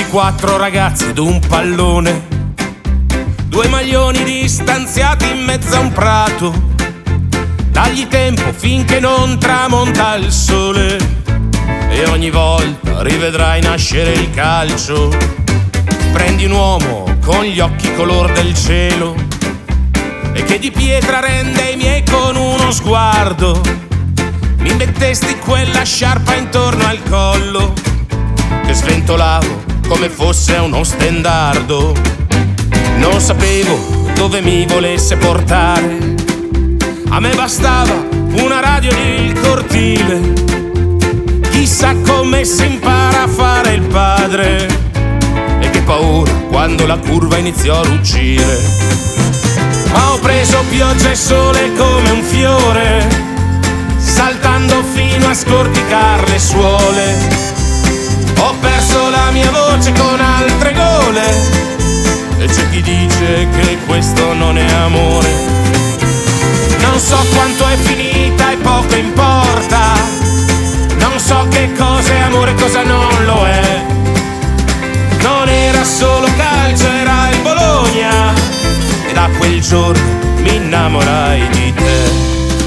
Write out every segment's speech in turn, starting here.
quattro ragazzi ed un pallone, due maglioni distanziati in mezzo a un prato. Dagli tempo finché non tramonta il sole e ogni volta rivedrai nascere il calcio. Prendi un uomo con gli occhi color del cielo e che di pietra rende i miei con uno sguardo. Mi mettesti quella sciarpa intorno al collo che sventolavo come fosse uno stendardo. Non sapevo dove mi volesse portare, a me bastava una radio nel cortile. Chissà come si impara a fare il padre, e che paura quando la curva iniziò a ruggire. Ma ho preso pioggia e sole come un fiore, saltando fino a scorticar le suole. Ho perso la mia voce con altre gole e c'è chi dice che questo non è amore. Non so quanto è finita e poco importa, non so che cosa è amore e cosa non lo è. Non era solo calcio, era il Bologna, e da quel giorno mi innamorai di te.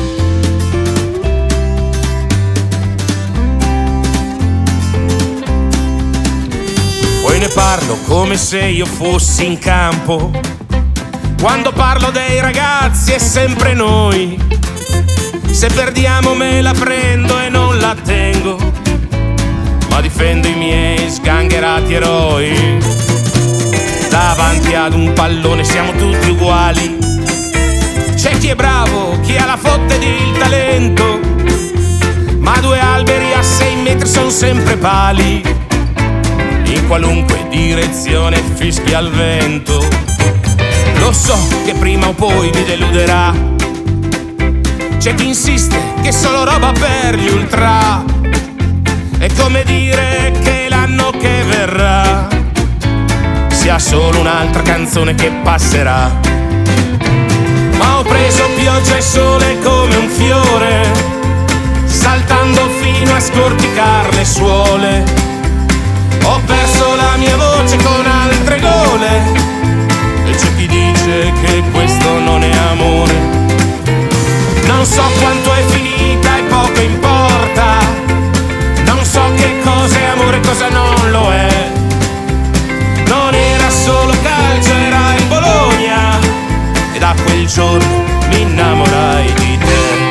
Poi ne parlo come se io fossi in campo. Quando parlo dei ragazzi è sempre noi. Se perdiamo me la prendo e non la tengo, ma difendo i miei sgangherati eroi. Davanti ad un pallone siamo tutti uguali. C'è chi è bravo, chi ha la fotte ed il talento, ma due alberi a 6 metri sono sempre pali. In qualunque direzione fischia il vento. Lo so che prima o poi mi deluderà. C'è chi insiste che è solo roba per gli ultra. È come dire che l'anno che verrà sia solo un'altra canzone che passerà. Ma ho preso pioggia e sole come un fiore, saltando fino a scorticar le suole. Ho perso la mia voce con altre gole e c'è chi dice che questo non è amore. Non so quanto è finita e poco importa, non so che cosa è amore e cosa non lo è. Non era solo calcio, era il Bologna, e da quel giorno mi innamorai di te.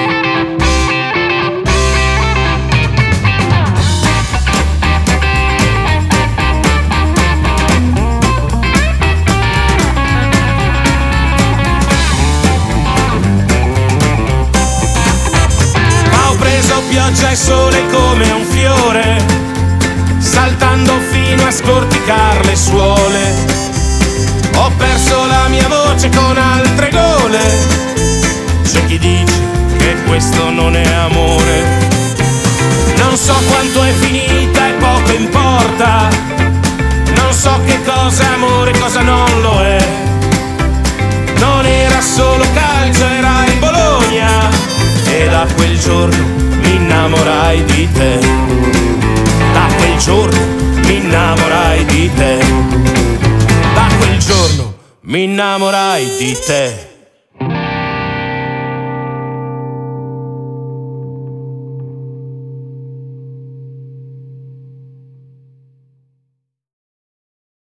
Pioggia e sole come un fiore, saltando fino a scorticar le suole. Ho perso la mia voce con altre gole. C'è chi dice che questo non è amore. Non so quanto è finita e poco importa, non so che cosa è amore e cosa non lo è. Non era solo calcio, era il Bologna, e da quel giorno mi innamorai di te. Da quel giorno mi innamorai di te. Da quel giorno mi innamorai di te.